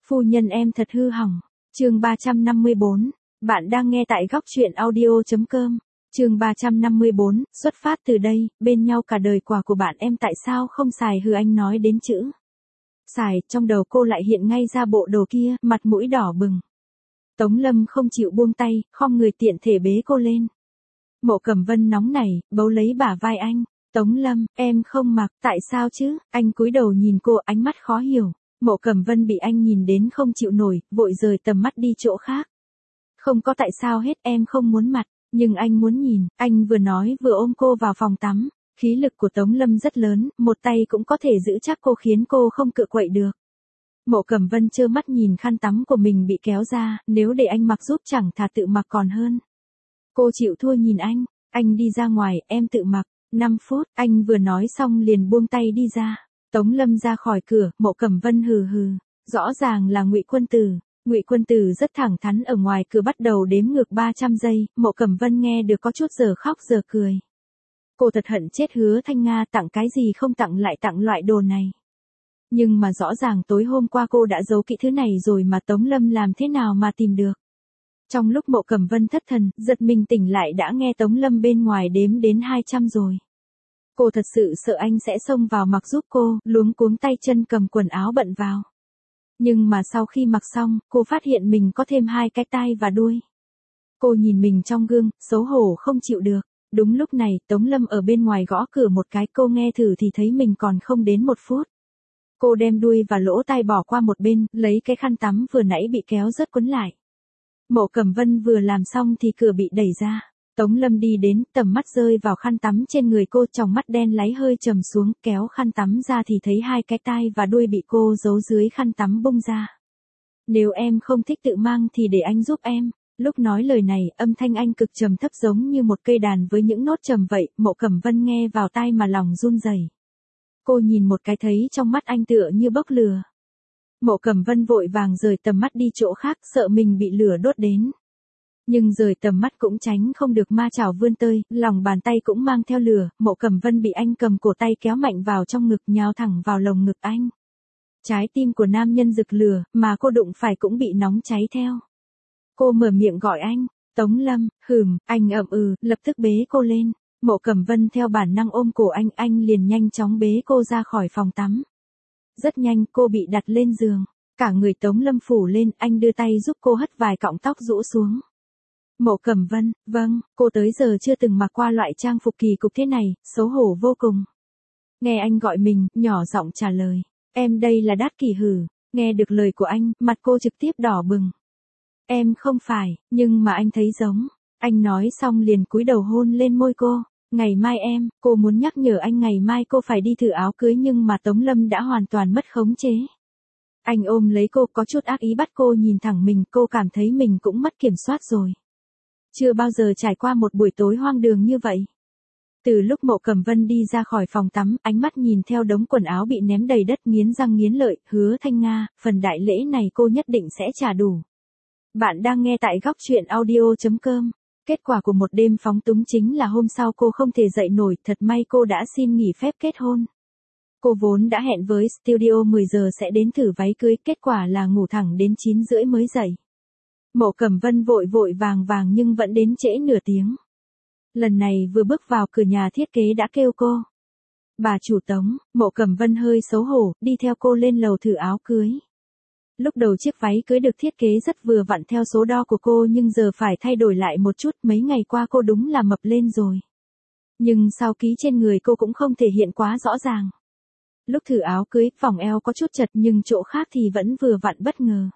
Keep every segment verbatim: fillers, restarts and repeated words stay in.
Phu nhân em thật hư hỏng. Chương ba trăm năm mươi bốn. Bạn đang nghe tại góc truyện audio chấm com. Chương ba trăm năm mươi bốn, xuất phát từ đây, bên nhau cả đời quà của bạn em tại sao không xài hừ anh nói đến chữ xài, trong đầu cô lại hiện ngay ra bộ đồ kia, mặt mũi đỏ bừng. Tống Lâm không chịu buông tay, khom người tiện thể bế cô lên. Mộ Cẩm Vân nóng nảy, bấu lấy bả vai anh. Tống Lâm, em không mặc, tại sao chứ? Anh cúi đầu nhìn cô, ánh mắt khó hiểu. Mộ Cẩm Vân bị anh nhìn đến không chịu nổi, vội rời tầm mắt đi chỗ khác. Không có tại sao hết, em không muốn mặt, nhưng anh muốn nhìn. Anh vừa nói vừa ôm cô vào phòng tắm. Khí lực của Tống Lâm rất lớn, một tay cũng có thể giữ chắc cô khiến cô không cựa quậy được. Mộ Cẩm Vân trơ mắt nhìn khăn tắm của mình bị kéo ra, nếu để anh mặc giúp chẳng thà tự mặc còn hơn. Cô chịu thua nhìn anh, anh đi ra ngoài, em tự mặc. năm phút, anh vừa nói xong liền buông tay đi ra. Tống Lâm ra khỏi cửa, Mộ Cẩm Vân hừ hừ, rõ ràng là Ngụy Quân Tử. Ngụy Quân Tử rất thẳng thắn ở ngoài cửa bắt đầu đếm ngược ba trăm giây, Mộ Cẩm Vân nghe được có chút giờ khóc giờ cười. Cô thật hận chết Hứa Thanh Nga, tặng cái gì không tặng lại tặng loại đồ này. Nhưng mà rõ ràng tối hôm qua cô đã giấu kỹ thứ này rồi mà Tống Lâm làm thế nào mà tìm được. Trong lúc Mộ Cẩm Vân thất thần, giật mình tỉnh lại đã nghe Tống Lâm bên ngoài đếm đến hai trăm rồi. Cô thật sự sợ anh sẽ xông vào mặc giúp cô, luống cuống tay chân cầm quần áo bận vào. Nhưng mà sau khi mặc xong, cô phát hiện mình có thêm hai cái tai và đuôi. Cô nhìn mình trong gương, xấu hổ không chịu được. Đúng lúc này, Tống Lâm ở bên ngoài gõ cửa một cái, cô nghe thử thì thấy mình còn không đến một phút. Cô đem đuôi và lỗ tai bỏ qua một bên, lấy cái khăn tắm vừa nãy bị kéo rớt quấn lại. Mộ Cẩm Vân vừa làm xong thì cửa bị đẩy ra. Tống Lâm đi đến, tầm mắt rơi vào khăn tắm trên người cô, tròng mắt đen láy hơi trầm xuống, kéo khăn tắm ra thì thấy hai cái tai và đuôi bị cô giấu dưới khăn tắm bung ra. Nếu em không thích tự mang thì để anh giúp em. Lúc nói lời này, âm thanh anh cực trầm thấp giống như một cây đàn với những nốt trầm vậy, Mộ Cẩm Vân nghe vào tai mà lòng run rẩy. Cô nhìn một cái thấy trong mắt anh tựa như bốc lửa. Mộ Cẩm Vân vội vàng rời tầm mắt đi chỗ khác, sợ mình bị lửa đốt đến. Nhưng rời tầm mắt cũng tránh không được ma chảo vươn tơi, lòng bàn tay cũng mang theo lửa, Mộ Cẩm Vân bị anh cầm cổ tay kéo mạnh vào trong ngực, nhào thẳng vào lồng ngực anh. Trái tim của nam nhân rực lửa, mà cô đụng phải cũng bị nóng cháy theo. Cô mở miệng gọi anh, Tống Lâm, hừm, anh ậm ừ, lập tức bế cô lên. Mộ Cẩm Vân theo bản năng ôm cổ anh, anh liền nhanh chóng bế cô ra khỏi phòng tắm. Rất nhanh cô bị đặt lên giường, cả người Tống Lâm phủ lên, anh đưa tay giúp cô hất vài cọng tóc rũ xuống. Mộ Cẩm Vân, vâng, cô tới giờ chưa từng mặc qua loại trang phục kỳ cục thế này, xấu hổ vô cùng. Nghe anh gọi mình, nhỏ giọng trả lời, em đây là Đát Kỷ Hử. Nghe được lời của anh, mặt cô trực tiếp đỏ bừng. Em không phải, nhưng mà anh thấy giống. Anh nói xong liền cúi đầu hôn lên môi cô. Ngày mai em, cô muốn nhắc nhở anh ngày mai cô phải đi thử áo cưới nhưng mà Tống Lâm đã hoàn toàn mất khống chế. Anh ôm lấy cô có chút ác ý bắt cô nhìn thẳng mình, cô cảm thấy mình cũng mất kiểm soát rồi. Chưa bao giờ trải qua một buổi tối hoang đường như vậy. Từ lúc Mộ Cẩm Vân đi ra khỏi phòng tắm, ánh mắt nhìn theo đống quần áo bị ném đầy đất, nghiến răng nghiến lợi, Hứa Thanh Nga, phần đại lễ này cô nhất định sẽ trả đủ. Bạn đang nghe tại góc truyện audio chấm com. Kết quả của một đêm phóng túng chính là hôm sau cô không thể dậy nổi, thật may cô đã xin nghỉ phép kết hôn. Cô vốn đã hẹn với studio mười giờ sẽ đến thử váy cưới, kết quả là ngủ thẳng đến chín rưỡi mới dậy. Mộ Cẩm Vân vội vội vàng vàng nhưng vẫn đến trễ nửa tiếng. Lần này vừa bước vào cửa nhà thiết kế đã kêu cô. Bà chủ Tống, Mộ Cẩm Vân hơi xấu hổ, đi theo cô lên lầu thử áo cưới. Lúc đầu chiếc váy cưới được thiết kế rất vừa vặn theo số đo của cô nhưng giờ phải thay đổi lại một chút, mấy ngày qua cô đúng là mập lên rồi. Nhưng sao ký trên người cô cũng không thể hiện quá rõ ràng. Lúc thử áo cưới, vòng eo có chút chật nhưng chỗ khác thì vẫn vừa vặn bất ngờ.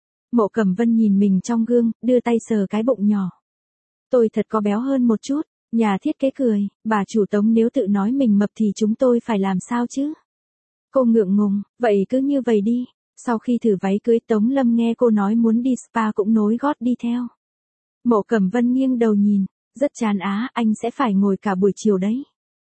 Mộ Cẩm Vân nhìn mình trong gương, đưa tay sờ cái bụng nhỏ. Tôi thật có béo hơn một chút, nhà thiết kế cười, bà chủ Tống nếu tự nói mình mập thì chúng tôi phải làm sao chứ? Cô ngượng ngùng, vậy cứ như vậy đi. Sau khi thử váy cưới, Tống Lâm nghe cô nói muốn đi spa cũng nối gót đi theo. Mộ Cẩm Vân nghiêng đầu nhìn, rất chán á, anh sẽ phải ngồi cả buổi chiều đấy.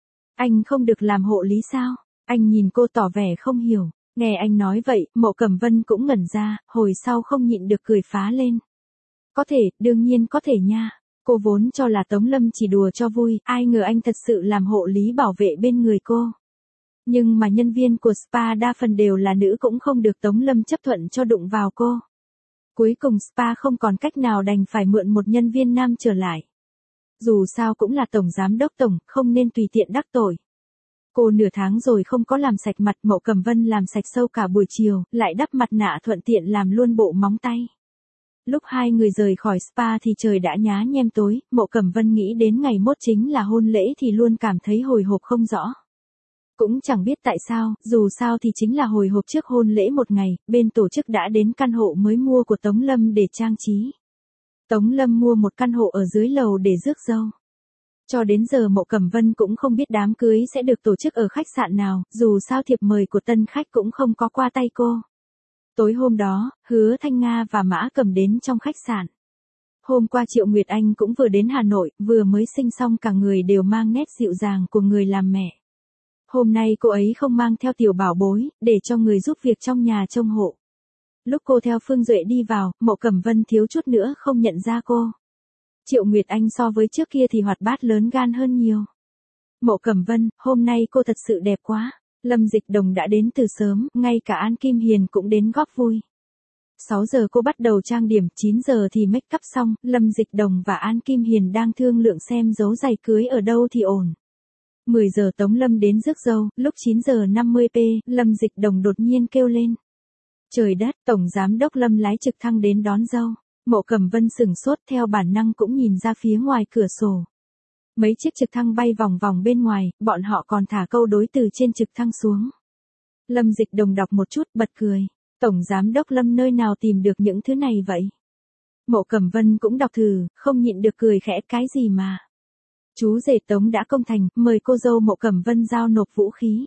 Anh không được làm hộ lý sao? Anh nhìn cô tỏ vẻ không hiểu, nghe anh nói vậy, Mộ Cẩm Vân cũng ngẩn ra, hồi sau không nhịn được cười phá lên. Có thể, đương nhiên có thể nha. Cô vốn cho là Tống Lâm chỉ đùa cho vui, ai ngờ anh thật sự làm hộ lý bảo vệ bên người cô. Nhưng mà nhân viên của spa đa phần đều là nữ cũng không được Tống Lâm chấp thuận cho đụng vào cô. Cuối cùng spa không còn cách nào đành phải mượn một nhân viên nam trở lại. Dù sao cũng là tổng giám đốc tổng, không nên tùy tiện đắc tội. Cô nửa tháng rồi không có làm sạch mặt, Mộ Cẩm Vân làm sạch sâu cả buổi chiều, lại đắp mặt nạ thuận tiện làm luôn bộ móng tay. Lúc hai người rời khỏi spa thì trời đã nhá nhem tối, Mộ Cẩm Vân nghĩ đến ngày mốt chính là hôn lễ thì luôn cảm thấy hồi hộp không rõ. Cũng chẳng biết tại sao, dù sao thì chính là hồi hộp trước hôn lễ một ngày, bên tổ chức đã đến căn hộ mới mua của Tống Lâm để trang trí. Tống Lâm mua một căn hộ ở dưới lầu để rước dâu. Cho đến giờ Mộ Cẩm Vân cũng không biết đám cưới sẽ được tổ chức ở khách sạn nào, dù sao thiệp mời của tân khách cũng không có qua tay cô. Tối hôm đó, Hứa Thanh Nga và Mã Cầm đến trong khách sạn. Hôm qua Triệu Nguyệt Anh cũng vừa đến Hà Nội, vừa mới sinh xong, cả người đều mang nét dịu dàng của người làm mẹ. Hôm nay cô ấy không mang theo tiểu bảo bối, để cho người giúp việc trong nhà trông hộ. Lúc cô theo Phương Duệ đi vào, Mộ Cẩm Vân thiếu chút nữa không nhận ra cô. Triệu Nguyệt Anh so với trước kia thì hoạt bát lớn gan hơn nhiều. Mộ Cẩm Vân, hôm nay cô thật sự đẹp quá. Lâm Dịch Đồng đã đến từ sớm, ngay cả An Kim Hiền cũng đến góp vui. sáu giờ cô bắt đầu trang điểm, chín giờ thì make up xong, Lâm Dịch Đồng và An Kim Hiền đang thương lượng xem dấu giày cưới ở đâu thì ổn. mười giờ Tống Lâm đến rước dâu, lúc chín giờ năm mươi phút, Lâm Dịch Đồng đột nhiên kêu lên. Trời đất, Tổng Giám đốc Lâm lái trực thăng đến đón dâu. Mộ Cẩm Vân sửng sốt, theo bản năng cũng nhìn ra phía ngoài cửa sổ. Mấy chiếc trực thăng bay vòng vòng bên ngoài, bọn họ còn thả câu đối từ trên trực thăng xuống. Lâm Dịch Đồng đọc một chút, bật cười. Tổng Giám đốc Lâm nơi nào tìm được những thứ này vậy? Mộ Cẩm Vân cũng đọc thử, không nhịn được cười khẽ, cái gì mà. Chú rể Tống đã công thành, mời cô dâu Mộ Cẩm Vân giao nộp vũ khí.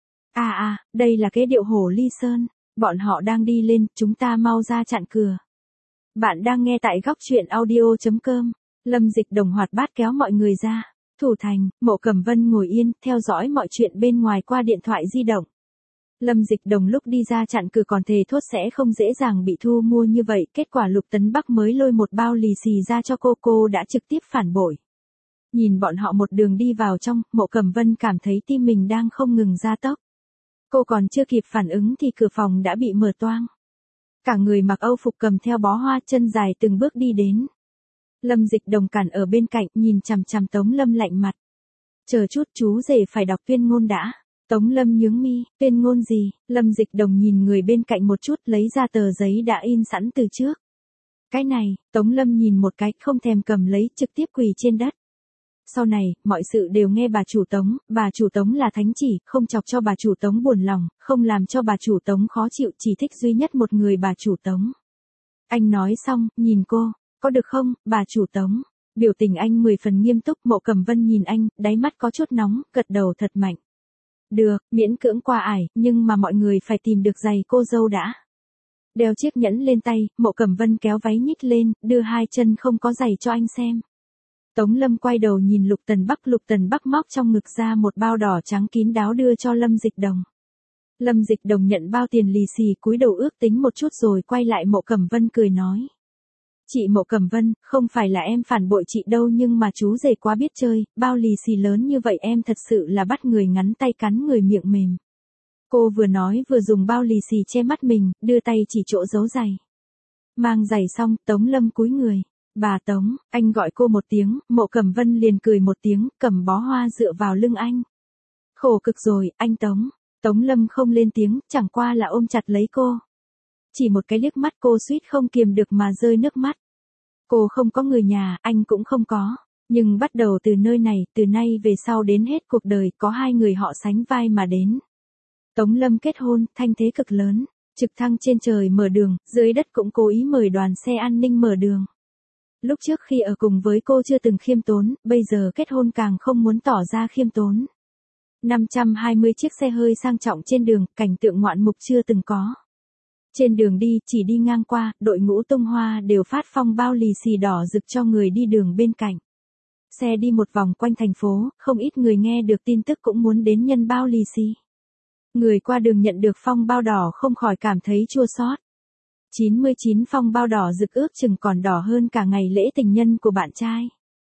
À à, đây là cái điệu hổ ly sơn, bọn họ đang đi lên, chúng ta mau ra chặn cửa. Bạn đang nghe tại góc truyện audio chấm com. Lâm Dịch Đồng hoạt bát kéo mọi người ra. Thủ thành, Mộ Cẩm Vân ngồi yên, theo dõi mọi chuyện bên ngoài qua điện thoại di động. Lâm Dịch Đồng lúc đi ra chặn cửa còn thề thốt sẽ không dễ dàng bị thu mua như vậy, kết quả Lục Tấn Bắc mới lôi một bao lì xì ra cho cô, cô đã trực tiếp phản bội. Nhìn bọn họ một đường đi vào trong, Mộ Cẩm Vân cảm thấy tim mình đang không ngừng gia tốc. Cô còn chưa kịp phản ứng thì cửa phòng đã bị mở toang. Cả người mặc Âu phục cầm theo bó hoa, chân dài từng bước đi đến. Lâm Dịch Đồng cản ở bên cạnh, nhìn chằm chằm Tống Lâm lạnh mặt. Chờ chút, chú rể phải đọc tuyên ngôn đã. Tống Lâm nhướng mi, tuyên ngôn gì? Lâm Dịch Đồng nhìn người bên cạnh một chút, lấy ra tờ giấy đã in sẵn từ trước. Cái này, Tống Lâm nhìn một cái, không thèm cầm lấy, trực tiếp quỳ trên đất. Sau này, mọi sự đều nghe bà chủ Tống, bà chủ Tống là thánh chỉ, không chọc cho bà chủ Tống buồn lòng, không làm cho bà chủ Tống khó chịu, chỉ thích duy nhất một người bà chủ Tống. Anh nói xong, nhìn cô, có được không, bà chủ Tống? Biểu tình anh mười phần nghiêm túc. Mộ Cẩm Vân nhìn anh, đáy mắt có chút nóng, gật đầu thật mạnh. Được, miễn cưỡng qua ải, nhưng mà mọi người phải tìm được giày cô dâu đã. Đeo chiếc nhẫn lên tay, Mộ Cẩm Vân kéo váy nhích lên, đưa hai chân không có giày cho anh xem. Tống Lâm quay đầu nhìn Lục Tần Bắc, Lục Tần Bắc móc trong ngực ra một bao đỏ trắng kín đáo đưa cho Lâm Dịch Đồng. Lâm Dịch Đồng nhận bao tiền lì xì, cúi đầu ước tính một chút rồi quay lại Mộ Cẩm Vân cười nói. Chị Mộ Cẩm Vân, không phải là em phản bội chị đâu, nhưng mà chú rể quá biết chơi, bao lì xì lớn như vậy em thật sự là bắt người ngắn tay cắn người miệng mềm. Cô vừa nói vừa dùng bao lì xì che mắt mình, đưa tay chỉ chỗ giấu giày. Mang giày xong, Tống Lâm cúi người. Bà Tống, anh gọi cô một tiếng, Mộ Cẩm Vân liền cười một tiếng, cầm bó hoa dựa vào lưng anh. Khổ cực rồi, anh Tống. Tống Lâm không lên tiếng, chẳng qua là ôm chặt lấy cô. Chỉ một cái liếc mắt cô suýt không kiềm được mà rơi nước mắt. Cô không có người nhà, anh cũng không có. Nhưng bắt đầu từ nơi này, từ nay về sau đến hết cuộc đời, có hai người họ sánh vai mà đến. Tống Lâm kết hôn, thanh thế cực lớn. Trực thăng trên trời mở đường, dưới đất cũng cố ý mời đoàn xe an ninh mở đường. Lúc trước khi ở cùng với cô chưa từng khiêm tốn, bây giờ kết hôn càng không muốn tỏ ra khiêm tốn. năm trăm hai mươi chiếc xe hơi sang trọng trên đường, cảnh tượng ngoạn mục chưa từng có. Trên đường đi, chỉ đi ngang qua, đội ngũ tung hoa đều phát phong bao lì xì đỏ rực cho người đi đường bên cạnh. Xe đi một vòng quanh thành phố, không ít người nghe được tin tức cũng muốn đến nhân bao lì xì. Người qua đường nhận được phong bao đỏ không khỏi cảm thấy chua xót. chín mươi chín phong bao đỏ rực ước chừng còn đỏ hơn cả ngày lễ tình nhân của bạn trai.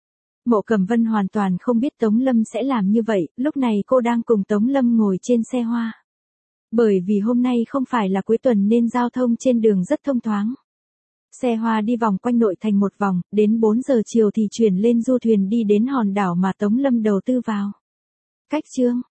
Mộ Cẩm Vân hoàn toàn không biết Tống Lâm sẽ làm như vậy, lúc này cô đang cùng Tống Lâm ngồi trên xe hoa. Bởi vì hôm nay không phải là cuối tuần nên giao thông trên đường rất thông thoáng. Xe hoa đi vòng quanh nội thành một vòng, đến bốn giờ chiều thì chuyển lên du thuyền đi đến hòn đảo mà Tống Lâm đầu tư vào. Cách chương